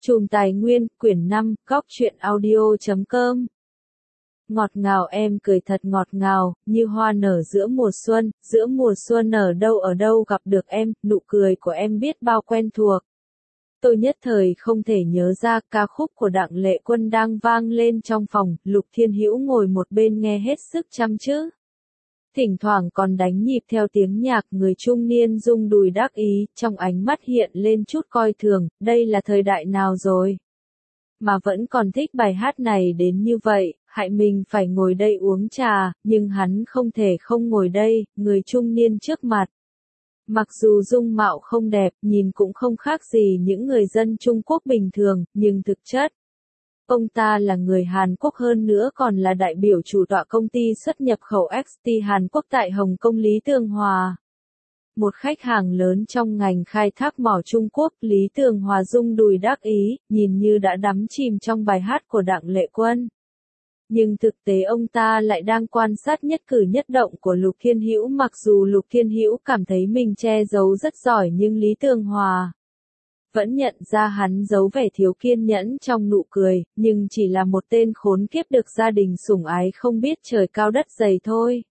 Chùm Tài Nguyên, quyển 5, góc truyện audio.com. Ngọt ngào em cười thật ngọt ngào, như hoa nở giữa mùa xuân ở đâu gặp được em, nụ cười của em biết bao quen thuộc. Tôi nhất thời không thể nhớ ra ca khúc của Đặng Lệ Quân đang vang lên trong phòng, Lục Thiên Hữu ngồi một bên nghe hết sức chăm chứ. Thỉnh thoảng còn đánh nhịp theo tiếng nhạc, người trung niên rung đùi đắc ý, trong ánh mắt hiện lên chút coi thường, đây là thời đại nào rồi? Mà vẫn còn thích bài hát này đến như vậy, hại mình phải ngồi đây uống trà, nhưng hắn không thể không ngồi đây, người trung niên trước mặt. Mặc dù dung mạo không đẹp, nhìn cũng không khác gì những người dân Trung Quốc bình thường, nhưng thực chất, ông ta là người Hàn Quốc, hơn nữa còn là đại biểu chủ tọa công ty xuất nhập khẩu XT Hàn Quốc tại Hồng Kông Lý Tường Hòa. Một khách hàng lớn trong ngành khai thác mỏ Trung Quốc, Lý Tường Hòa rung đùi đắc ý, nhìn như đã đắm chìm trong bài hát của Đặng Lệ Quân. Nhưng thực tế ông ta lại đang quan sát nhất cử nhất động của Lục Thiên Hữu, mặc dù Lục Thiên Hữu cảm thấy mình che giấu rất giỏi nhưng Lý Tường Hòa vẫn nhận ra hắn giấu vẻ thiếu kiên nhẫn trong nụ cười, nhưng chỉ là một tên khốn kiếp được gia đình sủng ái không biết trời cao đất dày thôi.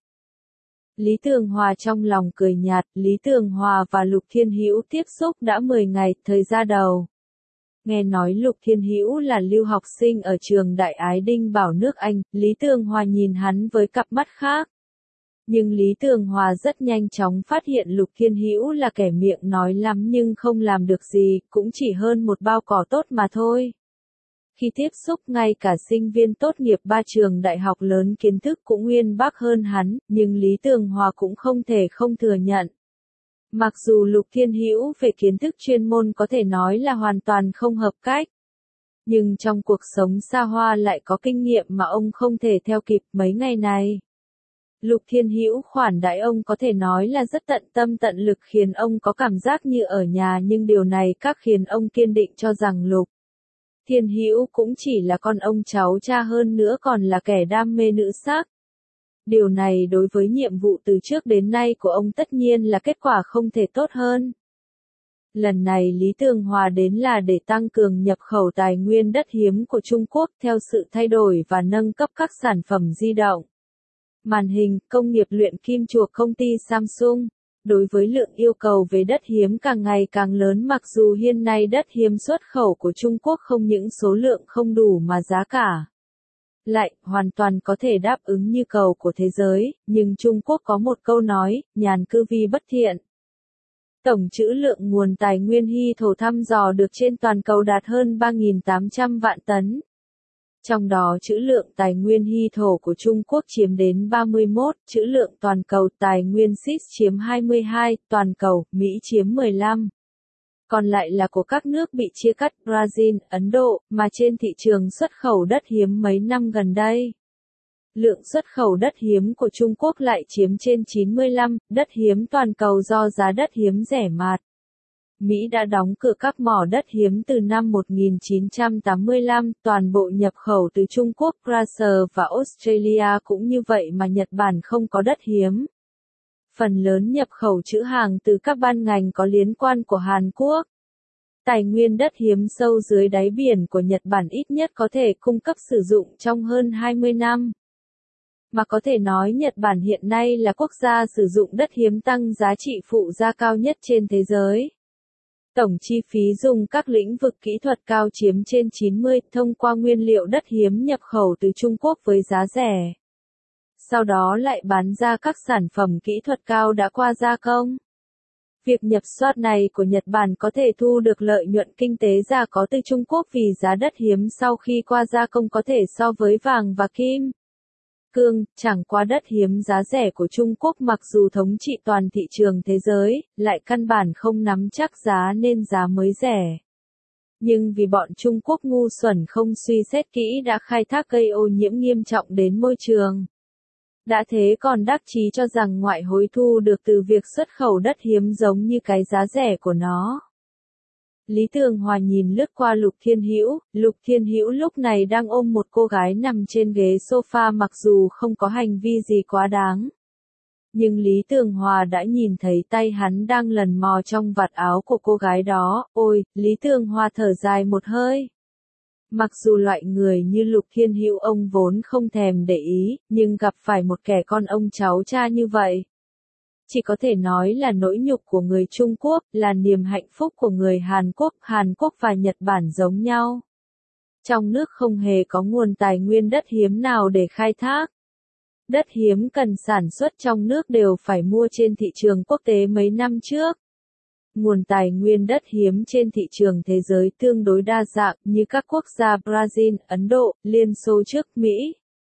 Lý Tường Hòa trong lòng cười nhạt, Lý Tường Hòa và Lục Thiên Hữu tiếp xúc đã 10 ngày, thời gian đầu. Nghe nói Lục Thiên Hữu là lưu học sinh ở trường Đại Ái Đinh Bảo nước Anh, Lý Tường Hòa nhìn hắn với cặp mắt khác. Nhưng Lý Tường Hòa rất nhanh chóng phát hiện Lục Thiên Hữu là kẻ miệng nói lắm nhưng không làm được gì, cũng chỉ hơn một bao cỏ tốt mà thôi. Khi tiếp xúc, ngay cả sinh viên tốt nghiệp 3 trường đại học lớn kiến thức cũng uyên bác hơn hắn, nhưng Lý Tường Hòa cũng không thể không thừa nhận. Mặc dù Lục Thiên Hữu về kiến thức chuyên môn có thể nói là hoàn toàn không hợp cách, nhưng trong cuộc sống xa hoa lại có kinh nghiệm mà ông không thể theo kịp mấy ngày này. Lục Thiên Hữu khoản đãi ông có thể nói là rất tận tâm tận lực, khiến ông có cảm giác như ở nhà, nhưng điều này khiến ông kiên định cho rằng Lục Thiên Hữu cũng chỉ là con ông cháu cha, hơn nữa còn là kẻ đam mê nữ sắc. Điều này đối với nhiệm vụ từ trước đến nay của ông tất nhiên là kết quả không thể tốt hơn. Lần này Lý Tường Hòa đến là để tăng cường nhập khẩu tài nguyên đất hiếm của Trung Quốc theo sự thay đổi và nâng cấp các sản phẩm di động, màn hình, công nghiệp luyện kim của công ty Samsung. Đối với lượng yêu cầu về đất hiếm càng ngày càng lớn, mặc dù hiện nay đất hiếm xuất khẩu của Trung Quốc không những số lượng không đủ mà giá cả lại hoàn toàn có thể đáp ứng nhu cầu của thế giới, nhưng Trung Quốc có một câu nói, nhàn cư vi bất thiện. Tổng trữ lượng nguồn tài nguyên hy thổ thăm dò được trên toàn cầu đạt hơn 3.800 vạn tấn. Trong đó trữ lượng tài nguyên hy thổ của Trung Quốc chiếm đến 31, trữ lượng toàn cầu tài nguyên SIS chiếm 22, toàn cầu, Mỹ chiếm 15. Còn lại là của các nước bị chia cắt, Brazil, Ấn Độ, mà trên thị trường xuất khẩu đất hiếm mấy năm gần đây. Lượng xuất khẩu đất hiếm của Trung Quốc lại chiếm trên 95, đất hiếm toàn cầu do giá đất hiếm rẻ mạt. Mỹ đã đóng cửa các mỏ đất hiếm từ năm 1985, toàn bộ nhập khẩu từ Trung Quốc, Brazil và Australia cũng như vậy, mà Nhật Bản không có đất hiếm. Phần lớn nhập khẩu trữ hàng từ các ban ngành có liên quan của Hàn Quốc. Tài nguyên đất hiếm sâu dưới đáy biển của Nhật Bản ít nhất có thể cung cấp sử dụng trong hơn 20 năm. Mà có thể nói Nhật Bản hiện nay là quốc gia sử dụng đất hiếm tăng giá trị phụ gia cao nhất trên thế giới. Tổng chi phí dùng các lĩnh vực kỹ thuật cao chiếm trên 90, thông qua nguyên liệu đất hiếm nhập khẩu từ Trung Quốc với giá rẻ. Sau đó lại bán ra các sản phẩm kỹ thuật cao đã qua gia công. Việc nhập soát này của Nhật Bản có thể thu được lợi nhuận kinh tế giá có từ Trung Quốc vì giá đất hiếm sau khi qua gia công có thể so với vàng và kim cương, chẳng qua đất hiếm giá rẻ của Trung Quốc mặc dù thống trị toàn thị trường thế giới, lại căn bản không nắm chắc giá nên giá mới rẻ. Nhưng vì bọn Trung Quốc ngu xuẩn không suy xét kỹ đã khai thác gây ô nhiễm nghiêm trọng đến môi trường. Đã thế còn đắc chí cho rằng ngoại hối thu được từ việc xuất khẩu đất hiếm giống như cái giá rẻ của nó. Lý Tường Hòa nhìn lướt qua Lục Thiên Hữu lúc này đang ôm một cô gái nằm trên ghế sofa, mặc dù không có hành vi gì quá đáng. Nhưng Lý Tường Hòa đã nhìn thấy tay hắn đang lần mò trong vạt áo của cô gái đó, ôi, Lý Tường Hòa thở dài một hơi. Mặc dù loại người như Lục Thiên Hữu ông vốn không thèm để ý, nhưng gặp phải một kẻ con ông cháu cha như vậy, chỉ có thể nói là nỗi nhục của người Trung Quốc, là niềm hạnh phúc của người Hàn Quốc và Nhật Bản giống nhau. Trong nước không hề có nguồn tài nguyên đất hiếm nào để khai thác. Đất hiếm cần sản xuất trong nước đều phải mua trên thị trường quốc tế mấy năm trước. Nguồn tài nguyên đất hiếm trên thị trường thế giới tương đối đa dạng như các quốc gia Brazil, Ấn Độ, Liên Xô trước Mỹ.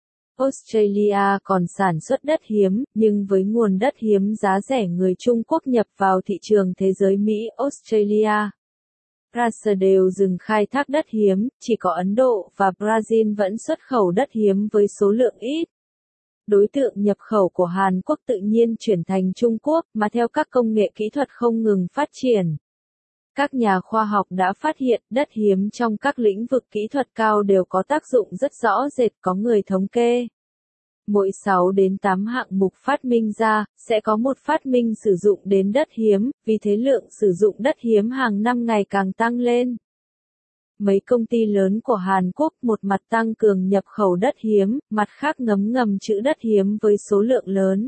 Australia còn sản xuất đất hiếm, nhưng với nguồn đất hiếm giá rẻ người Trung Quốc nhập vào thị trường thế giới Mỹ, Australia, Brazil đều dừng khai thác đất hiếm, chỉ có Ấn Độ và Brazil vẫn xuất khẩu đất hiếm với số lượng ít. Đối tượng nhập khẩu của Hàn Quốc tự nhiên chuyển thành Trung Quốc, mà theo các công nghệ kỹ thuật không ngừng phát triển. Các nhà khoa học đã phát hiện đất hiếm trong các lĩnh vực kỹ thuật cao đều có tác dụng rất rõ rệt, có người thống kê. Mỗi 6 đến 8 hạng mục phát minh ra, sẽ có một phát minh sử dụng đến đất hiếm, vì thế lượng sử dụng đất hiếm hàng năm ngày càng tăng lên. Mấy công ty lớn của Hàn Quốc một mặt tăng cường nhập khẩu đất hiếm, mặt khác ngầm trữ đất hiếm với số lượng lớn.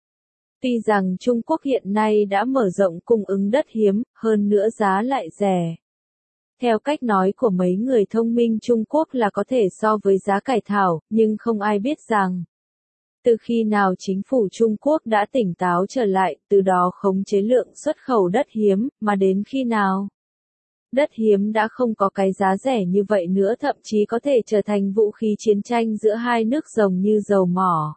Tuy rằng Trung Quốc hiện nay đã mở rộng cung ứng đất hiếm, hơn nữa giá lại rẻ. Theo cách nói của mấy người thông minh Trung Quốc là có thể so với giá cải thảo, nhưng không ai biết rằng, từ khi nào chính phủ Trung Quốc đã tỉnh táo trở lại, từ đó khống chế lượng xuất khẩu đất hiếm, mà đến khi nào đất hiếm đã không có cái giá rẻ như vậy nữa, thậm chí có thể trở thành vũ khí chiến tranh giữa hai nước rồng như dầu mỏ.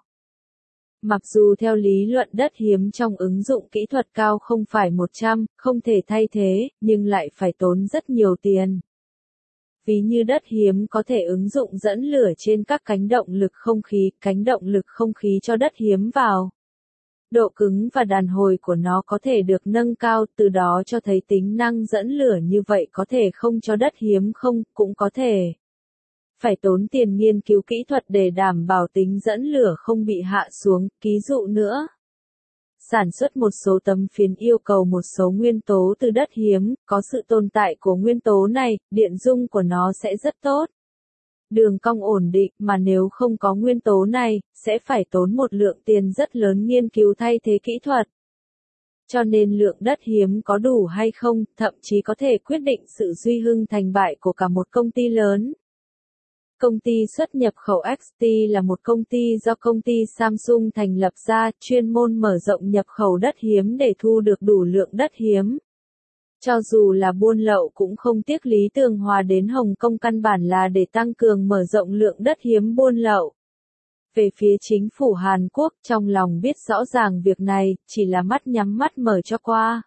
Mặc dù theo lý luận đất hiếm trong ứng dụng kỹ thuật cao không phải 100, không thể thay thế, nhưng lại phải tốn rất nhiều tiền. Ví như đất hiếm có thể ứng dụng dẫn lửa trên các cánh động lực không khí cho đất hiếm vào. Độ cứng và đàn hồi của nó có thể được nâng cao, từ đó cho thấy tính năng dẫn lửa như vậy có thể không cho đất hiếm không, cũng có thể phải tốn tiền nghiên cứu kỹ thuật để đảm bảo tính dẫn lửa không bị hạ xuống. Ví dụ nữa, sản xuất một số tấm phiến yêu cầu một số nguyên tố từ đất hiếm, có sự tồn tại của nguyên tố này, điện dung của nó sẽ rất tốt. Đường cong ổn định, mà nếu không có nguyên tố này, sẽ phải tốn một lượng tiền rất lớn nghiên cứu thay thế kỹ thuật. Cho nên lượng đất hiếm có đủ hay không, thậm chí có thể quyết định sự duy hưng thành bại của cả một công ty lớn. Công ty xuất nhập khẩu XT là một công ty do công ty Samsung thành lập ra, chuyên môn mở rộng nhập khẩu đất hiếm để thu được đủ lượng đất hiếm. Cho dù là buôn lậu cũng không tiếc. Lý Tường Hòa đến Hồng Kông căn bản là để tăng cường mở rộng lượng đất hiếm buôn lậu. Về phía chính phủ Hàn Quốc, trong lòng biết rõ ràng việc này, chỉ là mắt nhắm mắt mở cho qua.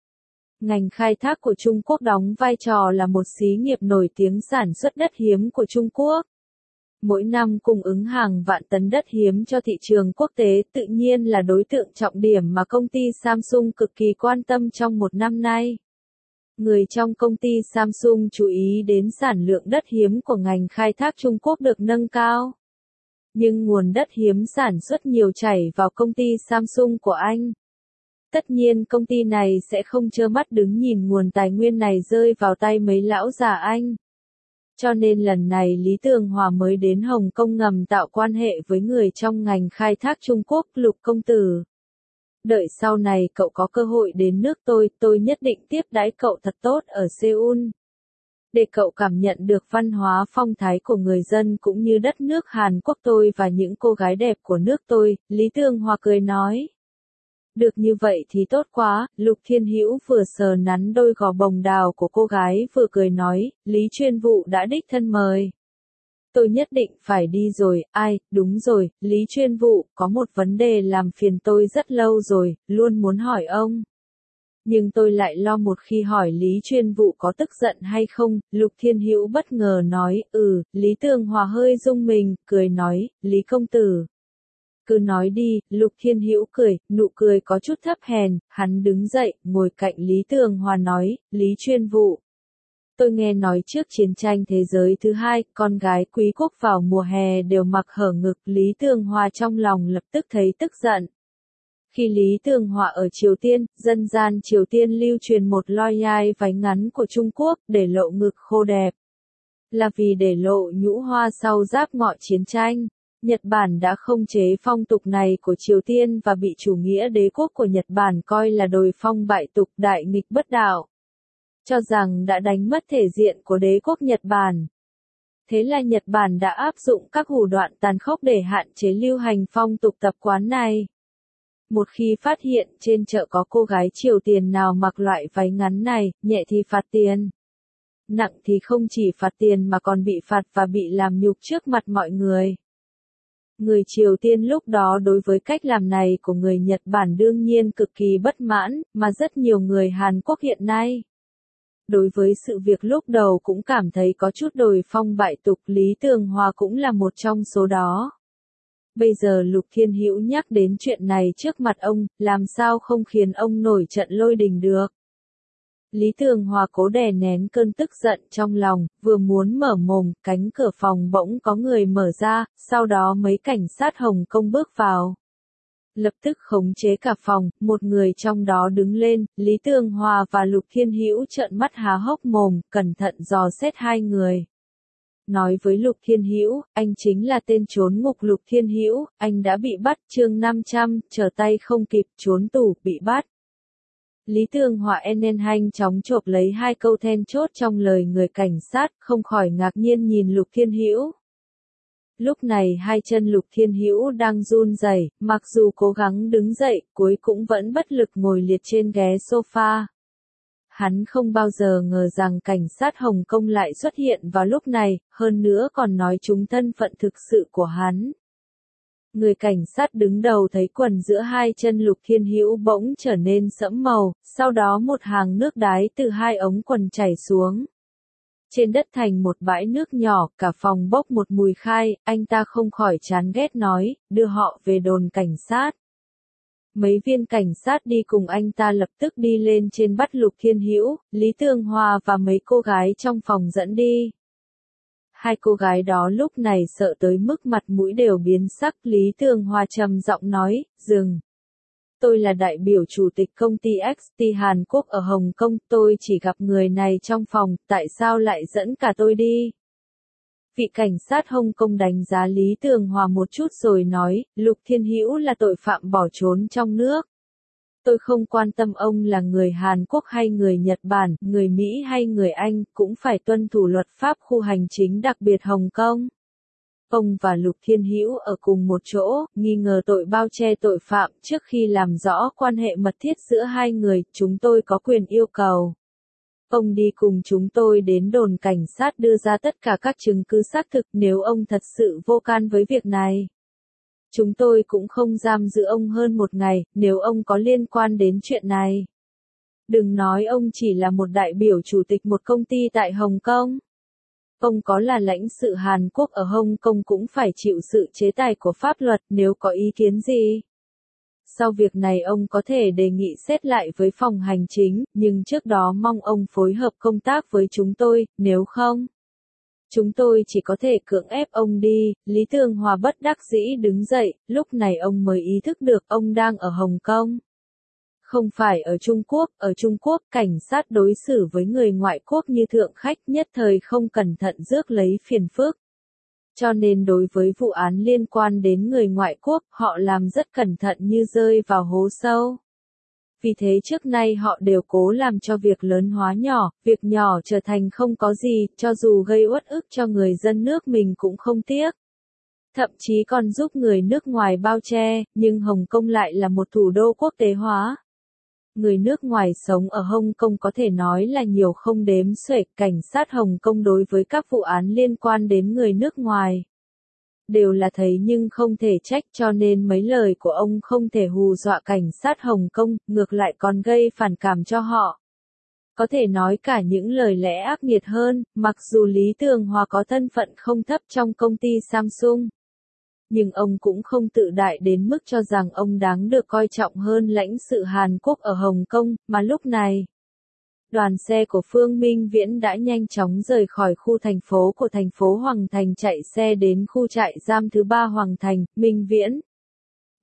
Ngành khai thác của Trung Quốc đóng vai trò là một xí nghiệp nổi tiếng sản xuất đất hiếm của Trung Quốc. Mỗi năm cung ứng hàng vạn tấn đất hiếm cho thị trường quốc tế, tự nhiên là đối tượng trọng điểm mà công ty Samsung cực kỳ quan tâm trong một năm nay. Người trong công ty Samsung chú ý đến sản lượng đất hiếm của ngành khai thác Trung Quốc được nâng cao. Nhưng nguồn đất hiếm sản xuất nhiều chảy vào công ty Samsung của Anh. Tất nhiên công ty này sẽ không trơ mắt đứng nhìn nguồn tài nguyên này rơi vào tay mấy lão già Anh. Cho nên lần này Lý Tường Hòa mới đến Hồng Kông ngầm tạo quan hệ với người trong ngành khai thác Trung Quốc, Lục công tử. Đợi sau này cậu có cơ hội đến nước tôi nhất định tiếp đãi cậu thật tốt ở Seoul. Để cậu cảm nhận được văn hóa phong thái của người dân cũng như đất nước Hàn Quốc tôi và những cô gái đẹp của nước tôi, Lý Tường Hòa cười nói. Được như vậy thì tốt quá, Lục Thiên Hữu vừa sờ nắn đôi gò bồng đào của cô gái vừa cười nói, Lý chuyên vụ đã đích thân mời. Tôi nhất định phải đi rồi, đúng rồi, Lý chuyên vụ, có một vấn đề làm phiền tôi rất lâu rồi, luôn muốn hỏi ông. Nhưng tôi lại lo một khi hỏi Lý chuyên vụ có tức giận hay không, Lục Thiên Hữu bất ngờ nói, Lý Tường Hòa hơi rung mình, cười nói, Lý công tử. Cứ nói đi, Lục Thiên Hữu cười, nụ cười có chút thấp hèn, hắn đứng dậy, ngồi cạnh Lý Tường Hòa nói, Lý chuyên vụ. Tôi nghe nói trước chiến tranh thế giới thứ hai, con gái quý quốc vào mùa hè đều mặc hở ngực. Lý Tường Hòa trong lòng lập tức thấy tức giận. Khi Lý Tường Hòa ở Triều Tiên, dân gian Triều Tiên lưu truyền một loi nhai váy ngắn của Trung Quốc để lộ ngực khô đẹp. Là vì để lộ nhũ hoa sau giáp ngọ chiến tranh. Nhật Bản đã không chế phong tục này của Triều Tiên và bị chủ nghĩa đế quốc của Nhật Bản coi là đồi phong bại tục đại nghịch bất đạo. Cho rằng đã đánh mất thể diện của đế quốc Nhật Bản. Thế là Nhật Bản đã áp dụng các thủ đoạn tàn khốc để hạn chế lưu hành phong tục tập quán này. Một khi phát hiện trên chợ có cô gái Triều Tiên nào mặc loại váy ngắn này, nhẹ thì phạt tiền. Nặng thì không chỉ phạt tiền mà còn bị phạt và bị làm nhục trước mặt mọi người. Người Triều Tiên lúc đó đối với cách làm này của người Nhật Bản đương nhiên cực kỳ bất mãn, mà rất nhiều người Hàn Quốc hiện nay. Đối với sự việc lúc đầu cũng cảm thấy có chút đồi phong bại tục, Lý Tường Hòa cũng là một trong số đó. Bây giờ Lục Thiên Hữu nhắc đến chuyện này trước mặt ông, làm sao không khiến ông nổi trận lôi đình được. Lý Tường Hòa cố đè nén cơn tức giận trong lòng, vừa muốn mở mồm, cánh cửa phòng bỗng có người mở ra, sau đó mấy cảnh sát Hồng Kông bước vào. Lập tức khống chế cả phòng, một người trong đó đứng lên, Lý Tường Hòa và Lục Thiên Hữu trợn mắt há hốc mồm, cẩn thận dò xét hai người. Nói với Lục Thiên Hữu, anh chính là tên trốn ngục Lục Thiên Hữu, anh đã bị bắt, chương 500, trở tay không kịp, trốn tù, bị bắt. Lý Tường Hòa nhanh chóng chộp lấy hai câu then chốt trong lời người cảnh sát, không khỏi ngạc nhiên nhìn Lục Thiên Hữu. Lúc này hai chân Lục Thiên Hữu đang run rẩy, mặc dù cố gắng đứng dậy, cuối cũng vẫn bất lực ngồi liệt trên ghế sofa. Hắn không bao giờ ngờ rằng cảnh sát Hồng Kông lại xuất hiện vào lúc này, hơn nữa còn nói trúng thân phận thực sự của hắn. Người cảnh sát đứng đầu thấy quần giữa hai chân Lục Thiên Hữu bỗng trở nên sẫm màu, sau đó một hàng nước đái từ hai ống quần chảy xuống. Trên đất thành một bãi nước nhỏ, cả phòng bốc một mùi khai, anh ta không khỏi chán ghét nói, đưa họ về đồn cảnh sát. Mấy viên cảnh sát đi cùng anh ta lập tức đi lên trên bắt Lục Thiên Hữu, Lý Tường Hòa và mấy cô gái trong phòng dẫn đi. Hai cô gái đó lúc này sợ tới mức mặt mũi đều biến sắc, Lý Tường Hòa trầm giọng nói, dừng. Tôi là đại biểu chủ tịch công ty XT Hàn Quốc ở Hồng Kông, tôi chỉ gặp người này trong phòng, tại sao lại dẫn cả tôi đi? Vị cảnh sát Hồng Kông đánh giá Lý Tường Hòa một chút rồi nói, Lục Thiên Hữu là tội phạm bỏ trốn trong nước. Tôi không quan tâm ông là người Hàn Quốc hay người Nhật Bản, người Mỹ hay người Anh, cũng phải tuân thủ luật pháp khu hành chính đặc biệt Hồng Kông. Ông và Lục Thiên Hữu ở cùng một chỗ, nghi ngờ tội bao che tội phạm, trước khi làm rõ quan hệ mật thiết giữa hai người, chúng tôi có quyền yêu cầu. Ông đi cùng chúng tôi đến đồn cảnh sát đưa ra tất cả các chứng cứ xác thực, nếu ông thật sự vô can với việc này. Chúng tôi cũng không giam giữ ông hơn một ngày, nếu ông có liên quan đến chuyện này. Đừng nói ông chỉ là một đại biểu chủ tịch một công ty tại Hồng Kông. Ông có là lãnh sự Hàn Quốc ở Hồng Kông cũng phải chịu sự chế tài của pháp luật, nếu có ý kiến gì. Sau việc này ông có thể đề nghị xét lại với phòng hành chính, nhưng trước đó mong ông phối hợp công tác với chúng tôi, nếu không, chúng tôi chỉ có thể cưỡng ép ông đi. Lý Tường Hòa bất đắc dĩ đứng dậy, lúc này ông mới ý thức được ông đang ở Hồng Kông. Không phải ở Trung Quốc cảnh sát đối xử với người ngoại quốc như thượng khách, nhất thời không cẩn thận rước lấy phiền phức. Cho nên đối với vụ án liên quan đến người ngoại quốc, họ làm rất cẩn thận như rơi vào hố sâu. Vì thế trước nay họ đều cố làm cho việc lớn hóa nhỏ, việc nhỏ trở thành không có gì, cho dù gây uất ức cho người dân nước mình cũng không tiếc. Thậm chí còn giúp người nước ngoài bao che, nhưng Hồng Kông lại là một thủ đô quốc tế hóa. Người nước ngoài sống ở Hồng Kông có thể nói là nhiều không đếm xuể, cảnh sát Hồng Kông đối với các vụ án liên quan đến người nước ngoài đều là thấy nhưng không thể trách, cho nên mấy lời của ông không thể hù dọa cảnh sát Hồng Kông, ngược lại còn gây phản cảm cho họ. Có thể nói cả những lời lẽ ác nghiệt hơn, mặc dù Lý Tường Hòa có thân phận không thấp trong công ty Samsung. Nhưng ông cũng không tự đại đến mức cho rằng ông đáng được coi trọng hơn lãnh sự Hàn Quốc ở Hồng Kông, mà lúc này, đoàn xe của Phương Minh Viễn đã nhanh chóng rời khỏi khu thành phố của thành phố Hoàng Thành chạy xe đến khu trại giam thứ 3 Hoàng Thành. Minh Viễn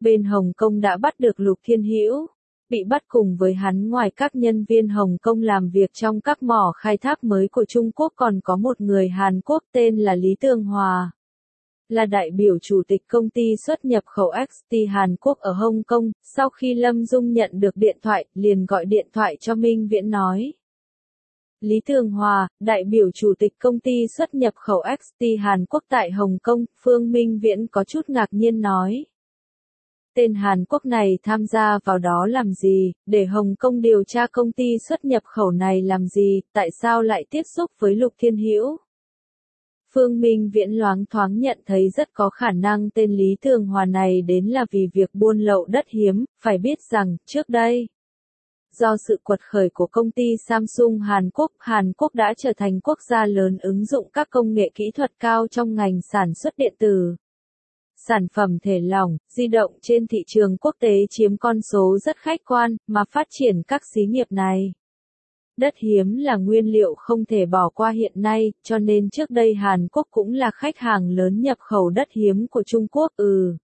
Bên Hồng Kông đã bắt được Lục Thiên Hữu. Bị bắt cùng với hắn ngoài các nhân viên Hồng Kông làm việc trong các mỏ khai thác mới của Trung Quốc còn có một người Hàn Quốc tên là Lý Tường Hòa. Là đại biểu chủ tịch công ty xuất nhập khẩu XT Hàn Quốc ở Hồng Kông, sau khi Lâm Dung nhận được điện thoại, liền gọi điện thoại cho Minh Viễn nói. Lý Tường Hòa, đại biểu chủ tịch công ty xuất nhập khẩu XT Hàn Quốc tại Hồng Kông, Phương Minh Viễn có chút ngạc nhiên nói. Tên Hàn Quốc này tham gia vào đó làm gì, để Hồng Kông điều tra công ty xuất nhập khẩu này làm gì, tại sao lại tiếp xúc với Lục Thiên Hữu? Phương Minh Viễn loáng thoáng nhận thấy rất có khả năng tên Lý Tường Hòa này đến là vì việc buôn lậu đất hiếm, phải biết rằng, trước đây, do sự quật khởi của công ty Samsung Hàn Quốc đã trở thành quốc gia lớn ứng dụng các công nghệ kỹ thuật cao trong ngành sản xuất điện tử. Sản phẩm thể lỏng, di động trên thị trường quốc tế chiếm con số rất khách quan, mà phát triển các xí nghiệp này. Đất hiếm là nguyên liệu không thể bỏ qua hiện nay, cho nên trước đây Hàn Quốc cũng là khách hàng lớn nhập khẩu đất hiếm của Trung Quốc.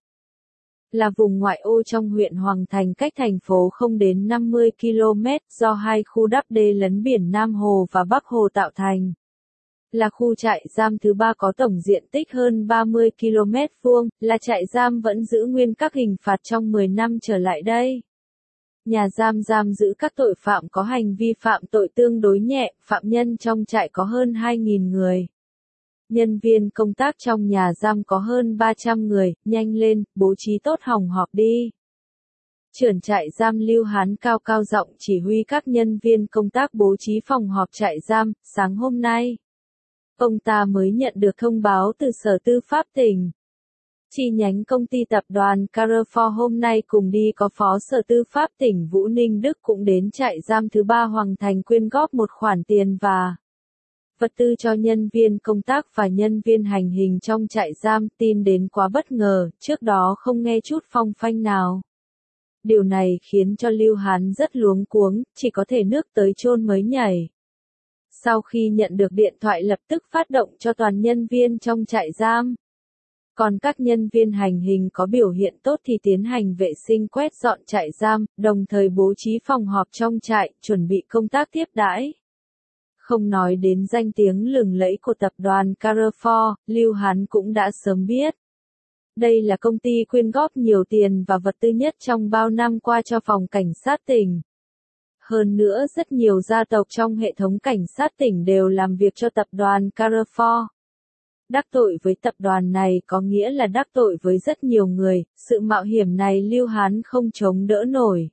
Là vùng ngoại ô trong huyện Hoàng Thành cách thành phố không đến 50 km do hai khu đắp đê lấn biển Nam Hồ và Bắc Hồ tạo thành. Là khu trại giam thứ 3 có tổng diện tích hơn 30 km², là trại giam vẫn giữ nguyên các hình phạt trong 10 năm trở lại đây. Nhà giam giam giữ các tội phạm có hành vi phạm tội tương đối nhẹ, phạm nhân trong trại có hơn 2.000 người. Nhân viên công tác trong nhà giam có hơn 300 người, nhanh lên, bố trí tốt phòng họp đi. Trưởng trại giam Lưu Hán cao cao giọng chỉ huy các nhân viên công tác bố trí phòng họp trại giam, sáng hôm nay. Ông ta mới nhận được thông báo từ Sở Tư pháp tỉnh. Chi nhánh công ty tập đoàn Carrefour hôm nay cùng đi có Phó Sở Tư pháp tỉnh Vũ Ninh Đức cũng đến trại giam thứ 3 Hoàng Thành quyên góp một khoản tiền và vật tư cho nhân viên công tác và nhân viên hành hình trong trại giam. Tin đến quá bất ngờ, trước đó không nghe chút phong phanh nào. Điều này khiến cho Lưu Hán rất luống cuống, chỉ có thể nước tới chôn mới nhảy. Sau khi nhận được điện thoại lập tức phát động cho toàn nhân viên trong trại giam. Còn các nhân viên hành hình có biểu hiện tốt thì tiến hành vệ sinh quét dọn trại giam, đồng thời bố trí phòng họp trong trại, chuẩn bị công tác tiếp đãi. Không nói đến danh tiếng lừng lẫy của tập đoàn Carrefour, Lưu Hán cũng đã sớm biết. Đây là công ty quyên góp nhiều tiền và vật tư nhất trong bao năm qua cho phòng cảnh sát tỉnh. Hơn nữa rất nhiều gia tộc trong hệ thống cảnh sát tỉnh đều làm việc cho tập đoàn Carrefour. Đắc tội với tập đoàn này có nghĩa là đắc tội với rất nhiều người, sự mạo hiểm này Lưu Hán không chống đỡ nổi.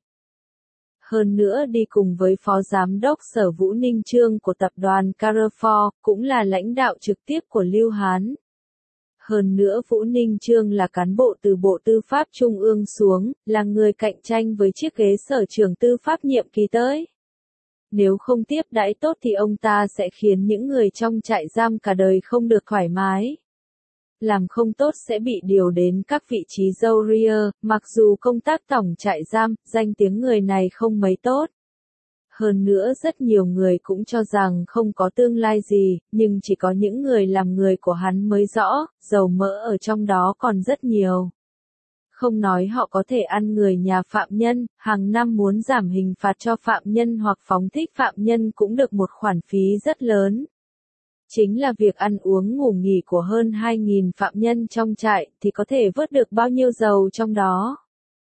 Hơn nữa đi cùng với Phó Giám đốc Sở Vũ Ninh Trương của tập đoàn Carrefour, cũng là lãnh đạo trực tiếp của Lưu Hán. Hơn nữa Vũ Ninh Trương là cán bộ từ Bộ Tư pháp Trung ương xuống, là người cạnh tranh với chiếc ghế Sở trưởng Tư pháp nhiệm kỳ tới. Nếu không tiếp đãi tốt thì ông ta sẽ khiến những người trong trại giam cả đời không được thoải mái. Làm không tốt sẽ bị điều đến các vị trí dâu ria, mặc dù công tác tổng trại giam, danh tiếng người này không mấy tốt. Hơn nữa rất nhiều người cũng cho rằng không có tương lai gì, nhưng chỉ có những người làm người của hắn mới rõ, dầu mỡ ở trong đó còn rất nhiều. Không nói họ có thể ăn người nhà phạm nhân, hàng năm muốn giảm hình phạt cho phạm nhân hoặc phóng thích phạm nhân cũng được một khoản phí rất lớn. Chính là việc ăn uống ngủ nghỉ của hơn 2.000 phạm nhân trong trại thì có thể vớt được bao nhiêu dầu trong đó.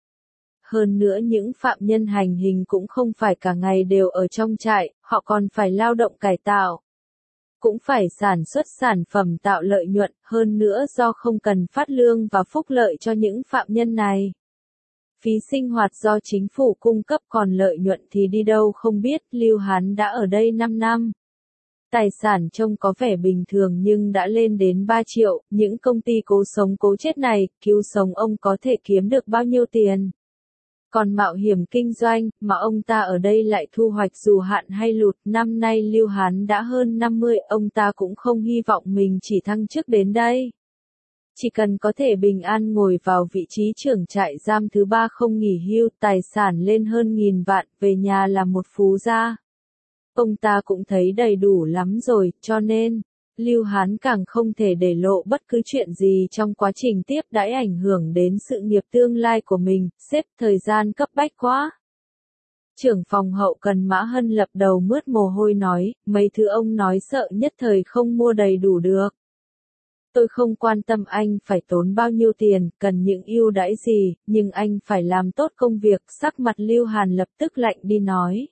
Hơn nữa những phạm nhân hành hình cũng không phải cả ngày đều ở trong trại, họ còn phải lao động cải tạo. Cũng phải sản xuất sản phẩm tạo lợi nhuận, hơn nữa do không cần phát lương và phúc lợi cho những phạm nhân này. Phí sinh hoạt do chính phủ cung cấp còn lợi nhuận thì đi đâu không biết. Lưu Hán đã ở đây 5 năm. Tài sản trông có vẻ bình thường nhưng đã lên đến 3 triệu, những công ty cố sống cố chết này, cứu sống ông có thể kiếm được bao nhiêu tiền. Còn mạo hiểm kinh doanh, mà ông ta ở đây lại thu hoạch dù hạn hay lụt. Năm nay Lưu Hán đã hơn 50, ông ta cũng không hy vọng mình chỉ thăng chức đến đây. Chỉ cần có thể bình an ngồi vào vị trí trưởng trại giam thứ 3 không nghỉ hưu, tài sản lên hơn 1.000 vạn, về nhà là một phú gia. Ông ta cũng thấy đầy đủ lắm rồi, cho nên Lưu Hán càng không thể để lộ bất cứ chuyện gì trong quá trình tiếp đãi ảnh hưởng đến sự nghiệp tương lai của mình, sếp thời gian cấp bách quá. Trưởng phòng hậu cần Mã Hân Lập đầu mướt mồ hôi nói, mấy thứ ông nói sợ nhất thời không mua đầy đủ được. Tôi không quan tâm anh phải tốn bao nhiêu tiền, cần những ưu đãi gì, nhưng anh phải làm tốt công việc, sắc mặt Lưu Hàn lập tức lạnh đi nói.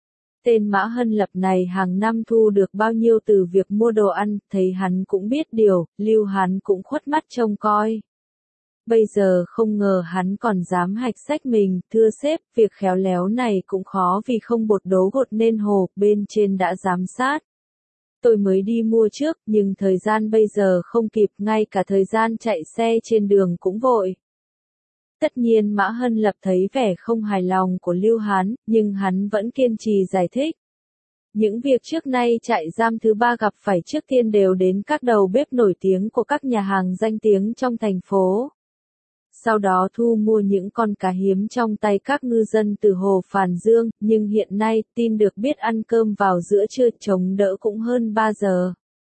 Tên Mã Hân Lập này hàng năm thu được bao nhiêu từ việc mua đồ ăn, thấy hắn cũng biết điều, Lưu Hán cũng khuất mắt trông coi. Bây giờ không ngờ hắn còn dám hạch sách mình, thưa sếp, việc khéo léo này cũng khó vì không bột đố gột nên hồ, bên trên đã giám sát. Tôi mới đi mua trước, nhưng thời gian bây giờ không kịp, ngay cả thời gian chạy xe trên đường cũng vội. Tất nhiên Mã Hân Lập thấy vẻ không hài lòng của Lưu Hán, nhưng hắn vẫn kiên trì giải thích. Những việc trước nay trại giam thứ 3 gặp phải trước tiên đều đến các đầu bếp nổi tiếng của các nhà hàng danh tiếng trong thành phố. Sau đó thu mua những con cá hiếm trong tay các ngư dân từ hồ Phàn Dương, nhưng hiện nay, tin được biết ăn cơm vào giữa trưa chống đỡ cũng hơn 3 giờ.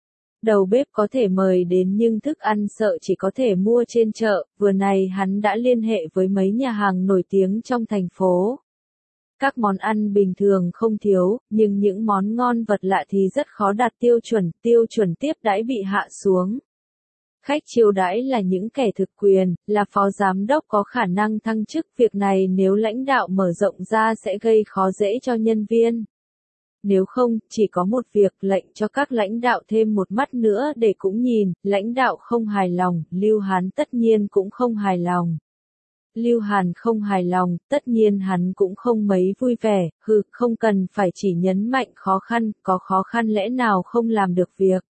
Đầu bếp có thể mời đến nhưng thức ăn sợ chỉ có thể mua trên chợ, vừa này hắn đã liên hệ với mấy nhà hàng nổi tiếng trong thành phố. Các món ăn bình thường không thiếu, nhưng những món ngon vật lạ thì rất khó đạt tiêu chuẩn tiếp đãi bị hạ xuống. Khách chiêu đãi là những kẻ thực quyền, là phó giám đốc có khả năng thăng chức, việc này nếu lãnh đạo mở rộng ra sẽ gây khó dễ cho nhân viên. Nếu không, chỉ có một việc lệnh cho các lãnh đạo thêm một mắt nữa để cũng nhìn, lãnh đạo không hài lòng, Lưu Hán tất nhiên cũng không hài lòng. Lưu Hàn không hài lòng, tất nhiên hắn cũng không mấy vui vẻ, không cần phải chỉ nhấn mạnh khó khăn, có khó khăn lẽ nào không làm được việc.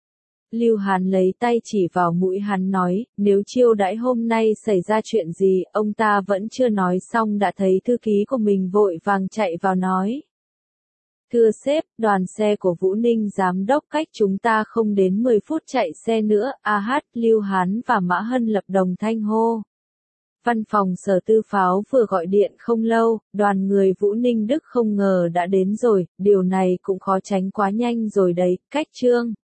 Lưu Hàn lấy tay chỉ vào mũi hắn nói, nếu chiêu đãi hôm nay xảy ra chuyện gì, ông ta vẫn chưa nói xong đã thấy thư ký của mình vội vàng chạy vào nói. Thưa sếp, đoàn xe của Vũ Ninh giám đốc cách chúng ta không đến 10 phút chạy xe nữa, Lưu Hán và Mã Hân Lập đồng thanh hô. Văn phòng Sở Tư Pháo vừa gọi điện không lâu, đoàn người Vũ Ninh Đức không ngờ đã đến rồi, điều này cũng khó tránh quá nhanh rồi đấy, cách Trương.